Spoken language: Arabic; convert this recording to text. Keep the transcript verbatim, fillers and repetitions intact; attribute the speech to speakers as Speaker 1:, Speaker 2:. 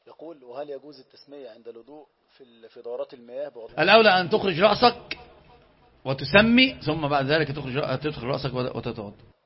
Speaker 1: يقول: وهل يجوز التسمية عند الوضوء في في دورات المياه بوضع؟
Speaker 2: الأولى أن تخرج رأسك وتسمي، ثم بعد ذلك تخرج تدخل رأسك وتتوضا.